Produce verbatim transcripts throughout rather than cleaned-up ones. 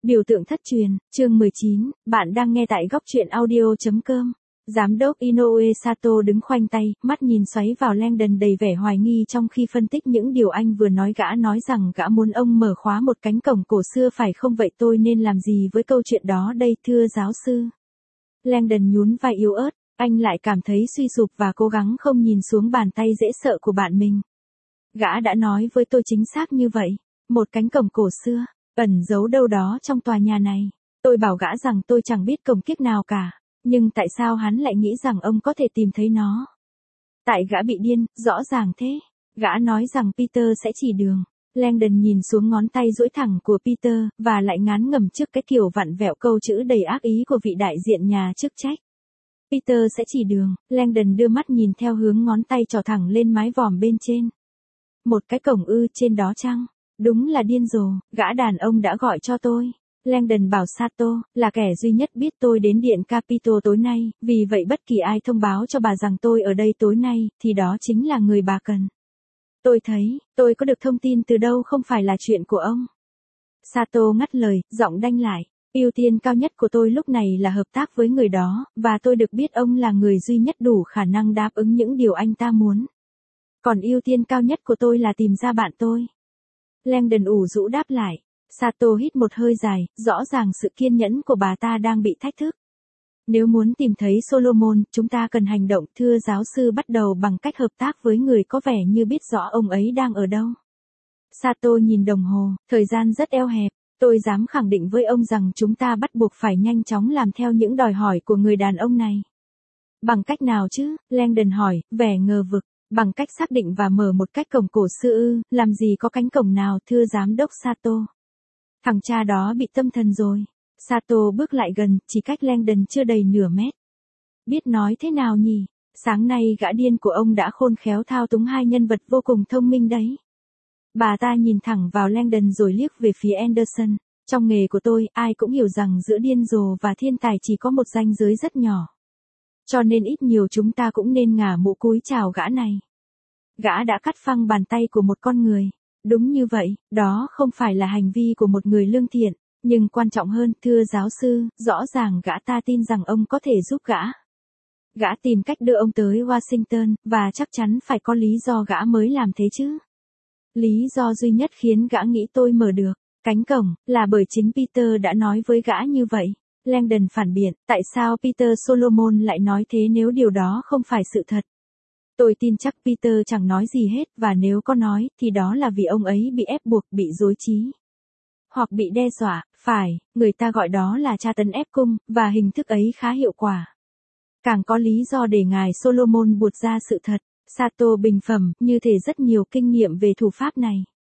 Biểu tượng thất truyền, chương mười chín, bạn đang nghe tại góc truyện audio.com. Giám đốc Inoue Sato đứng khoanh tay, mắt nhìn xoáy vào Langdon đầy vẻ hoài nghi trong khi phân tích những điều anh vừa nói. Gã nói rằng gã muốn ông mở khóa một cánh cổng cổ xưa phải không? Vậy tôi nên làm gì với câu chuyện đó đây thưa giáo sư? Langdon nhún vai yếu ớt, anh lại cảm thấy suy sụp và cố gắng không nhìn xuống bàn tay dễ sợ của bạn mình. Gã đã nói với tôi chính xác như vậy, một cánh cổng cổ xưa, ẩn giấu đâu đó trong tòa nhà này. Tôi bảo gã rằng tôi chẳng biết cổng kiếc nào cả, nhưng tại sao hắn lại nghĩ rằng ông có thể tìm thấy nó? Tại gã bị điên, rõ ràng thế. Gã nói rằng Peter sẽ chỉ đường. Langdon nhìn xuống ngón tay duỗi thẳng của Peter, và lại ngán ngẩm trước cái kiểu vặn vẹo câu chữ đầy ác ý của vị đại diện nhà chức trách. Peter sẽ chỉ đường. Langdon đưa mắt nhìn theo hướng ngón tay trỏ thẳng lên mái vòm bên trên. Một cái cổng ư trên đó chăng? Đúng là điên rồ, gã đàn ông đã gọi cho tôi. Langdon bảo Sato, là kẻ duy nhất biết tôi đến điện Capitol tối nay, vì vậy bất kỳ ai thông báo cho bà rằng tôi ở đây tối nay, thì đó chính là người bà cần. Tôi thấy, tôi có được thông tin từ đâu không phải là chuyện của ông. Sato ngắt lời, giọng đanh lại. Ưu tiên cao nhất của tôi lúc này là hợp tác với người đó, và tôi được biết ông là người duy nhất đủ khả năng đáp ứng những điều anh ta muốn. Còn ưu tiên cao nhất của tôi là tìm ra bạn tôi. Langdon ủ rũ đáp lại. Sato hít một hơi dài, rõ ràng sự kiên nhẫn của bà ta đang bị thách thức. Nếu muốn tìm thấy Solomon, chúng ta cần hành động. Thưa giáo sư, bắt đầu bằng cách hợp tác với người có vẻ như biết rõ ông ấy đang ở đâu. Sato nhìn đồng hồ, thời gian rất eo hẹp. Tôi dám khẳng định với ông rằng chúng ta bắt buộc phải nhanh chóng làm theo những đòi hỏi của người đàn ông này. Bằng cách nào chứ? Langdon hỏi, vẻ ngờ vực. Bằng cách xác định và mở một cách cổng cổ xưa ư? Làm gì có cánh cổng nào thưa giám đốc Sato? Thằng cha đó bị tâm thần rồi. Sato bước lại gần, chỉ cách Langdon chưa đầy nửa mét. Biết nói thế nào nhỉ? Sáng nay gã điên của ông đã khôn khéo thao túng hai nhân vật vô cùng thông minh đấy. Bà ta nhìn thẳng vào Langdon rồi liếc về phía Anderson. Trong nghề của tôi, ai cũng hiểu rằng giữa điên rồ và thiên tài chỉ có một ranh giới rất nhỏ. Cho nên ít nhiều chúng ta cũng nên ngả mũ cúi chào gã này. Gã đã cắt phăng bàn tay của một con người. Đúng như vậy, đó không phải là hành vi của một người lương thiện, nhưng quan trọng hơn, thưa giáo sư, rõ ràng gã ta tin rằng ông có thể giúp gã. Gã tìm cách đưa ông tới Washington, và chắc chắn phải có lý do gã mới làm thế chứ. Lý do duy nhất khiến gã nghĩ tôi mở được cánh cổng, là bởi chính Peter đã nói với gã như vậy. Langdon phản biện, tại sao Peter Solomon lại nói thế nếu điều đó không phải sự thật? Tôi tin chắc Peter chẳng nói gì hết, và nếu có nói, thì đó là vì ông ấy bị ép buộc, bị dối trí. Hoặc bị đe dọa, phải, người ta gọi đó là tra tấn ép cung, và hình thức ấy khá hiệu quả. Càng có lý do để ngài Solomon buột ra sự thật. Sato bình phẩm, như thể rất nhiều kinh nghiệm về thủ pháp này.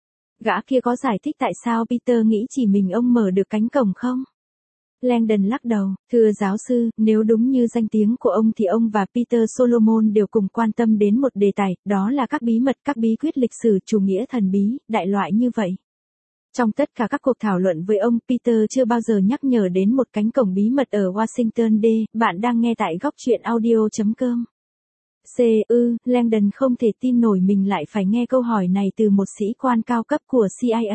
Gã kia có giải thích tại sao Peter nghĩ chỉ mình ông mở được cánh cổng không? Langdon lắc đầu, thưa giáo sư, nếu đúng như danh tiếng của ông thì ông và Peter Solomon đều cùng quan tâm đến một đề tài, đó là các bí mật, các bí quyết lịch sử, chủ nghĩa thần bí, đại loại như vậy. Trong tất cả các cuộc thảo luận với ông, Peter chưa bao giờ nhắc nhở đến một cánh cổng bí mật ở Washington D. Bạn đang nghe tại góc truyện audio.com. C. Ư, Langdon không thể tin nổi mình lại phải nghe câu hỏi này từ một sĩ quan cao cấp của C I A.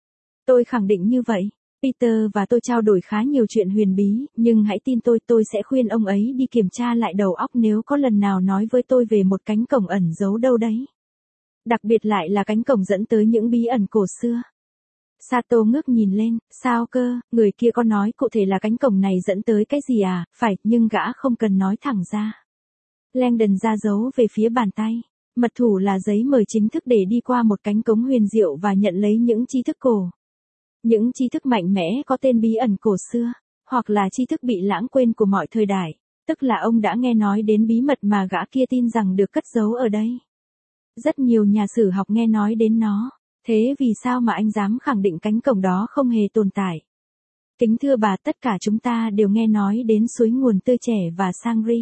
Tôi khẳng định như vậy. Peter và tôi trao đổi khá nhiều chuyện huyền bí, nhưng hãy tin tôi, tôi sẽ khuyên ông ấy đi kiểm tra lại đầu óc nếu có lần nào nói với tôi về một cánh cổng ẩn giấu đâu đấy. Đặc biệt lại là cánh cổng dẫn tới những bí ẩn cổ xưa. Sato ngước nhìn lên, sao cơ, người kia có nói cụ thể là cánh cổng này dẫn tới cái gì à? Phải, nhưng gã không cần nói thẳng ra. Langdon ra dấu về phía bàn tay. Mật thủ là giấy mời chính thức để đi qua một cánh cống huyền diệu và nhận lấy những tri thức cổ. Những tri thức mạnh mẽ có tên bí ẩn cổ xưa, hoặc là tri thức bị lãng quên của mọi thời đại, tức là ông đã nghe nói đến bí mật mà gã kia tin rằng được cất giấu ở đây. Rất nhiều nhà sử học nghe nói đến nó, thế vì sao mà anh dám khẳng định cánh cổng đó không hề tồn tại? Kính thưa bà, tất cả chúng ta đều nghe nói đến suối nguồn tươi trẻ và Sangri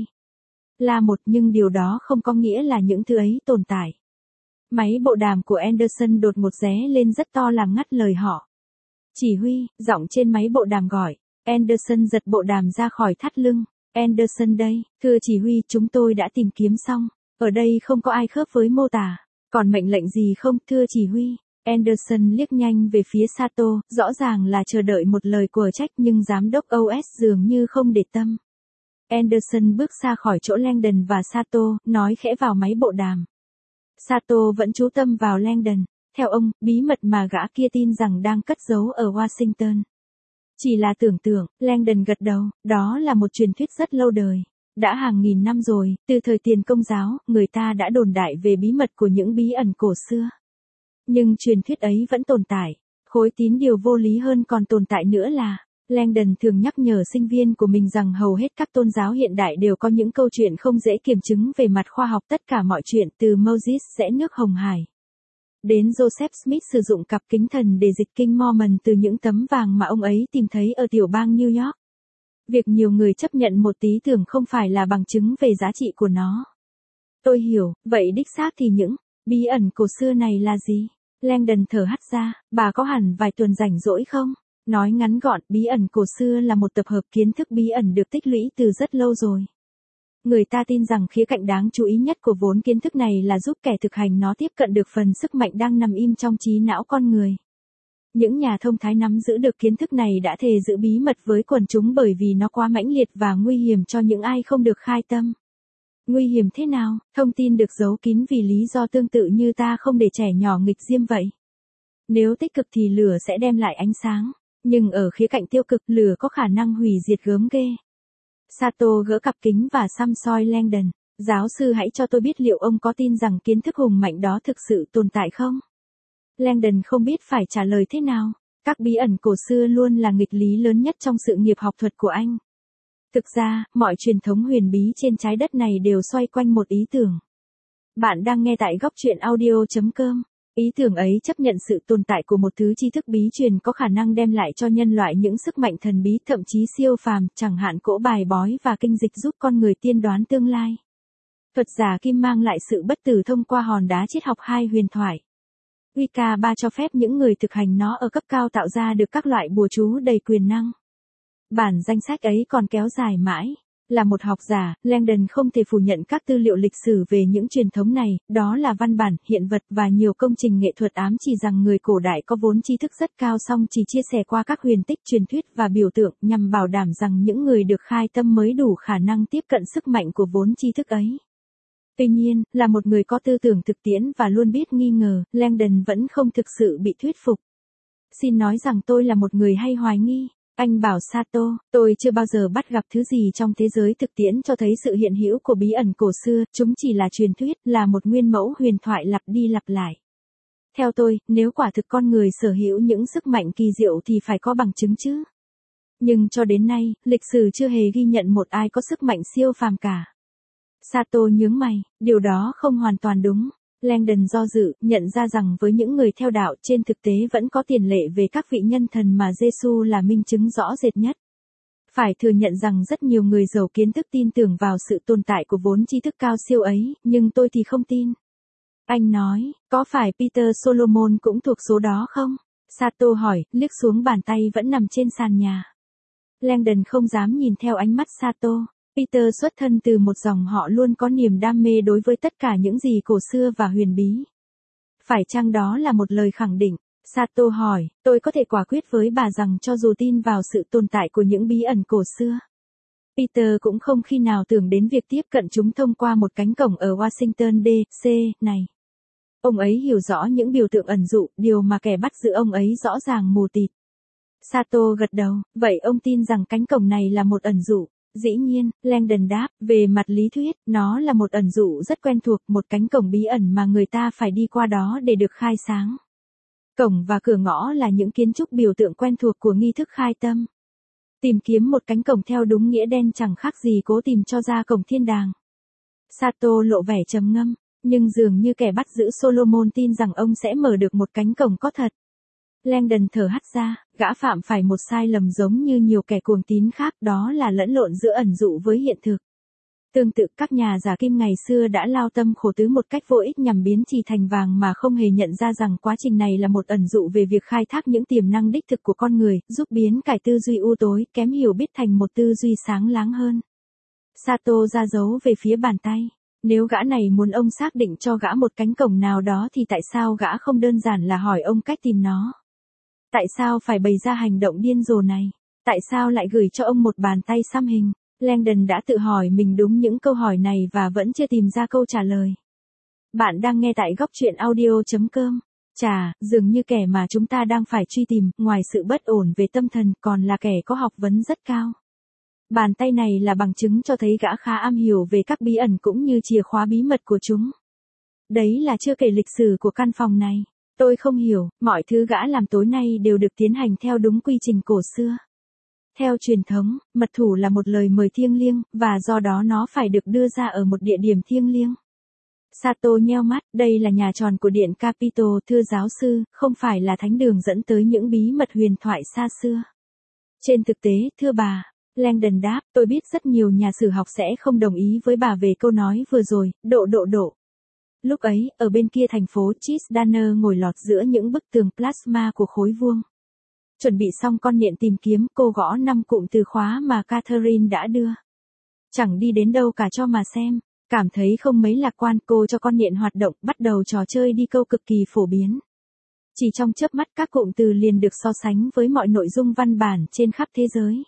là một, nhưng điều đó không có nghĩa là những thứ ấy tồn tại. Máy bộ đàm của Anderson đột một ré lên rất to làm ngắt lời họ. Chỉ huy, giọng trên máy bộ đàm gọi. Anderson giật bộ đàm ra khỏi thắt lưng. Anderson đây, thưa chỉ huy, chúng tôi đã tìm kiếm xong. Ở đây không có ai khớp với mô tả. Còn mệnh lệnh gì không, thưa chỉ huy? Anderson liếc nhanh về phía Sato, rõ ràng là chờ đợi một lời của trách nhưng giám đốc o ét dường như không để tâm. Anderson bước xa khỏi chỗ Langdon và Sato, nói khẽ vào máy bộ đàm. Sato vẫn chú tâm vào Langdon. Theo ông, bí mật mà gã kia tin rằng đang cất giấu ở Washington. Chỉ là tưởng tượng, Langdon gật đầu, đó là một truyền thuyết rất lâu đời. Đã hàng nghìn năm rồi, từ thời tiền Công giáo, người ta đã đồn đại về bí mật của những bí ẩn cổ xưa. Nhưng truyền thuyết ấy vẫn tồn tại. Khối tín điều vô lý hơn còn tồn tại nữa là, Langdon thường nhắc nhở sinh viên của mình rằng hầu hết các tôn giáo hiện đại đều có những câu chuyện không dễ kiểm chứng về mặt khoa học, tất cả mọi chuyện từ Moses rẽ nước Hồng Hải đến Joseph Smith sử dụng cặp kính thần để dịch kinh Mormon từ những tấm vàng mà ông ấy tìm thấy ở tiểu bang New York. Việc nhiều người chấp nhận một ý tưởng không phải là bằng chứng về giá trị của nó. Tôi hiểu, vậy đích xác thì những bí ẩn cổ xưa này là gì? Langdon thở hắt ra, bà có hẳn vài tuần rảnh rỗi không? Nói ngắn gọn, bí ẩn cổ xưa là một tập hợp kiến thức bí ẩn được tích lũy từ rất lâu rồi. Người ta tin rằng khía cạnh đáng chú ý nhất của vốn kiến thức này là giúp kẻ thực hành nó tiếp cận được phần sức mạnh đang nằm im trong trí não con người. Những nhà thông thái nắm giữ được kiến thức này đã thề giữ bí mật với quần chúng bởi vì nó quá mãnh liệt và nguy hiểm cho những ai không được khai tâm. Nguy hiểm thế nào? Thông tin được giấu kín vì lý do tương tự như ta không để trẻ nhỏ nghịch diêm vậy. Nếu tích cực thì lửa sẽ đem lại ánh sáng, nhưng ở khía cạnh tiêu cực, lửa có khả năng hủy diệt gớm ghê. Sato gỡ cặp kính và xăm soi Langdon. Giáo sư hãy cho tôi biết liệu ông có tin rằng kiến thức hùng mạnh đó thực sự tồn tại không? Langdon không biết phải trả lời thế nào. Các bí ẩn cổ xưa luôn là nghịch lý lớn nhất trong sự nghiệp học thuật của anh. Thực ra, mọi truyền thống huyền bí trên trái đất này đều xoay quanh một ý tưởng. Bạn đang nghe tại góc truyện audio chấm com. Ý tưởng ấy chấp nhận sự tồn tại của một thứ tri thức bí truyền có khả năng đem lại cho nhân loại những sức mạnh thần bí thậm chí siêu phàm, chẳng hạn cỗ bài bói và kinh dịch giúp con người tiên đoán tương lai. Thuật giả kim mang lại sự bất tử thông qua hòn đá triết học hai huyền thoại. Wicca ba cho phép những người thực hành nó ở cấp cao tạo ra được các loại bùa chú đầy quyền năng. Bản danh sách ấy còn kéo dài mãi. Là một học giả, Langdon không thể phủ nhận các tư liệu lịch sử về những truyền thống này, đó là văn bản, hiện vật và nhiều công trình nghệ thuật ám chỉ rằng người cổ đại có vốn tri thức rất cao, song chỉ chia sẻ qua các huyền tích, truyền thuyết và biểu tượng nhằm bảo đảm rằng những người được khai tâm mới đủ khả năng tiếp cận sức mạnh của vốn tri thức ấy. Tuy nhiên, là một người có tư tưởng thực tiễn và luôn biết nghi ngờ, Langdon vẫn không thực sự bị thuyết phục. Xin nói rằng tôi là một người hay hoài nghi. Anh bảo Sato, tôi chưa bao giờ bắt gặp thứ gì trong thế giới thực tiễn cho thấy sự hiện hữu của bí ẩn cổ xưa, chúng chỉ là truyền thuyết, là một nguyên mẫu huyền thoại lặp đi lặp lại. Theo tôi, nếu quả thực con người sở hữu những sức mạnh kỳ diệu thì phải có bằng chứng chứ. Nhưng cho đến nay, lịch sử chưa hề ghi nhận một ai có sức mạnh siêu phàm cả. Sato nhướng mày, điều đó không hoàn toàn đúng. Langdon do dự, nhận ra rằng với những người theo đạo trên thực tế vẫn có tiền lệ về các vị nhân thần mà Giêsu là minh chứng rõ rệt nhất. Phải thừa nhận rằng rất nhiều người giàu kiến thức tin tưởng vào sự tồn tại của vốn tri thức cao siêu ấy, nhưng tôi thì không tin. Anh nói, có phải Peter Solomon cũng thuộc số đó không? Sato hỏi, liếc xuống bàn tay vẫn nằm trên sàn nhà. Langdon không dám nhìn theo ánh mắt Sato. Peter xuất thân từ một dòng họ luôn có niềm đam mê đối với tất cả những gì cổ xưa và huyền bí. Phải chăng đó là một lời khẳng định? Sato hỏi, tôi có thể quả quyết với bà rằng cho dù tin vào sự tồn tại của những bí ẩn cổ xưa, Peter cũng không khi nào tưởng đến việc tiếp cận chúng thông qua một cánh cổng ở Washington D C này. Ông ấy hiểu rõ những biểu tượng ẩn dụ, điều mà kẻ bắt giữ ông ấy rõ ràng mù tịt. Sato gật đầu, vậy ông tin rằng cánh cổng này là một ẩn dụ? Dĩ nhiên, Langdon đáp, về mặt lý thuyết, nó là một ẩn dụ rất quen thuộc, một cánh cổng bí ẩn mà người ta phải đi qua đó để được khai sáng. Cổng và cửa ngõ là những kiến trúc biểu tượng quen thuộc của nghi thức khai tâm. Tìm kiếm một cánh cổng theo đúng nghĩa đen chẳng khác gì cố tìm cho ra cổng thiên đàng. Sato lộ vẻ trầm ngâm, nhưng dường như kẻ bắt giữ Solomon tin rằng ông sẽ mở được một cánh cổng có thật. Langdon thở hắt ra, gã phạm phải một sai lầm giống như nhiều kẻ cuồng tín khác, đó là lẫn lộn giữa ẩn dụ với hiện thực. Tương tự, các nhà giả kim ngày xưa đã lao tâm khổ tứ một cách vô ích nhằm biến trì thành vàng mà không hề nhận ra rằng quá trình này là một ẩn dụ về việc khai thác những tiềm năng đích thực của con người, giúp biến cải tư duy u tối, kém hiểu biết thành một tư duy sáng láng hơn. Sato ra dấu về phía bàn tay. Nếu gã này muốn ông xác định cho gã một cánh cổng nào đó thì tại sao gã không đơn giản là hỏi ông cách tìm nó? Tại sao phải bày ra hành động điên rồ này? Tại sao lại gửi cho ông một bàn tay xăm hình? Langdon đã tự hỏi mình đúng những câu hỏi này và vẫn chưa tìm ra câu trả lời. Bạn đang nghe tại góc truyện audio.com. Chà, dường như kẻ mà chúng ta đang phải truy tìm, ngoài sự bất ổn về tâm thần, còn là kẻ có học vấn rất cao. Bàn tay này là bằng chứng cho thấy gã khá am hiểu về các bí ẩn cũng như chìa khóa bí mật của chúng. Đấy là chưa kể lịch sử của căn phòng này. Tôi không hiểu, mọi thứ gã làm tối nay đều được tiến hành theo đúng quy trình cổ xưa. Theo truyền thống, mật thủ là một lời mời thiêng liêng, và do đó nó phải được đưa ra ở một địa điểm thiêng liêng. Sato nheo mắt, đây là nhà tròn của Điện Capitol, thưa giáo sư, không phải là thánh đường dẫn tới những bí mật huyền thoại xa xưa. Trên thực tế, thưa bà, Langdon đáp, tôi biết rất nhiều nhà sử học sẽ không đồng ý với bà về câu nói vừa rồi, độ độ độ. Lúc ấy, ở bên kia thành phố, Chisdaner ngồi lọt giữa những bức tường plasma của khối vuông. Chuẩn bị xong con nhện tìm kiếm, cô gõ năm cụm từ khóa mà Catherine đã đưa. Chẳng đi đến đâu cả cho mà xem. Cảm thấy không mấy lạc quan, cô cho con nhện hoạt động, bắt đầu trò chơi đi câu cực kỳ phổ biến. Chỉ trong chớp mắt các cụm từ liền được so sánh với mọi nội dung văn bản trên khắp thế giới.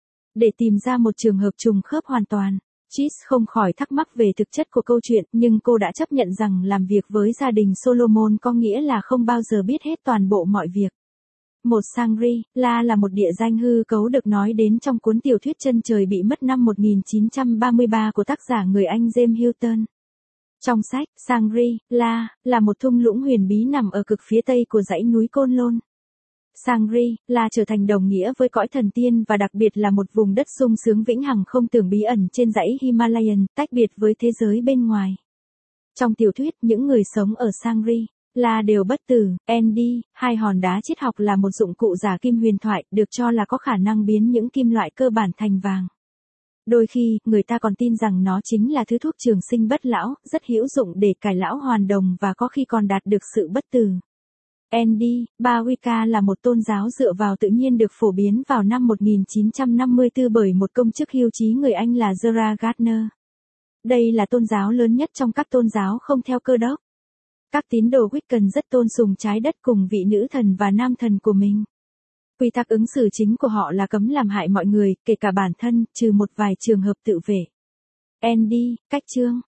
Để tìm ra một trường hợp trùng khớp hoàn toàn, Chis không khỏi thắc mắc về thực chất của câu chuyện, nhưng cô đã chấp nhận rằng làm việc với gia đình Solomon có nghĩa là không bao giờ biết hết toàn bộ mọi việc. Một Shangri-La là một địa danh hư cấu được nói đến trong cuốn tiểu thuyết Chân trời bị mất năm một nghìn chín trăm ba mươi ba của tác giả người Anh James Hilton. Trong sách, Shangri-La là một thung lũng huyền bí nằm ở cực phía tây của dãy núi Côn Lôn. Shangri-La trở thành đồng nghĩa với cõi thần tiên và đặc biệt là một vùng đất sung sướng vĩnh hằng không tưởng bí ẩn trên dãy Himalayan, tách biệt với thế giới bên ngoài. Trong tiểu thuyết, những người sống ở Shangri là đều bất tử. Andy, hai hòn đá triết học là một dụng cụ giả kim huyền thoại, được cho là có khả năng biến những kim loại cơ bản thành vàng. Đôi khi, người ta còn tin rằng nó chính là thứ thuốc trường sinh bất lão, rất hữu dụng để cải lão hoàn đồng và có khi còn đạt được sự bất tử. Andy, ba Wicca là một tôn giáo dựa vào tự nhiên được phổ biến vào năm một nghìn chín trăm năm mươi tư bởi một công chức hưu trí người Anh là Gerard Gardner. Đây là tôn giáo lớn nhất trong các tôn giáo không theo Cơ đốc. Các tín đồ Wiccan rất tôn sùng trái đất cùng vị nữ thần và nam thần của mình. Quy tắc ứng xử chính của họ là cấm làm hại mọi người, kể cả bản thân, trừ một vài trường hợp tự vệ. Andy, cách chương.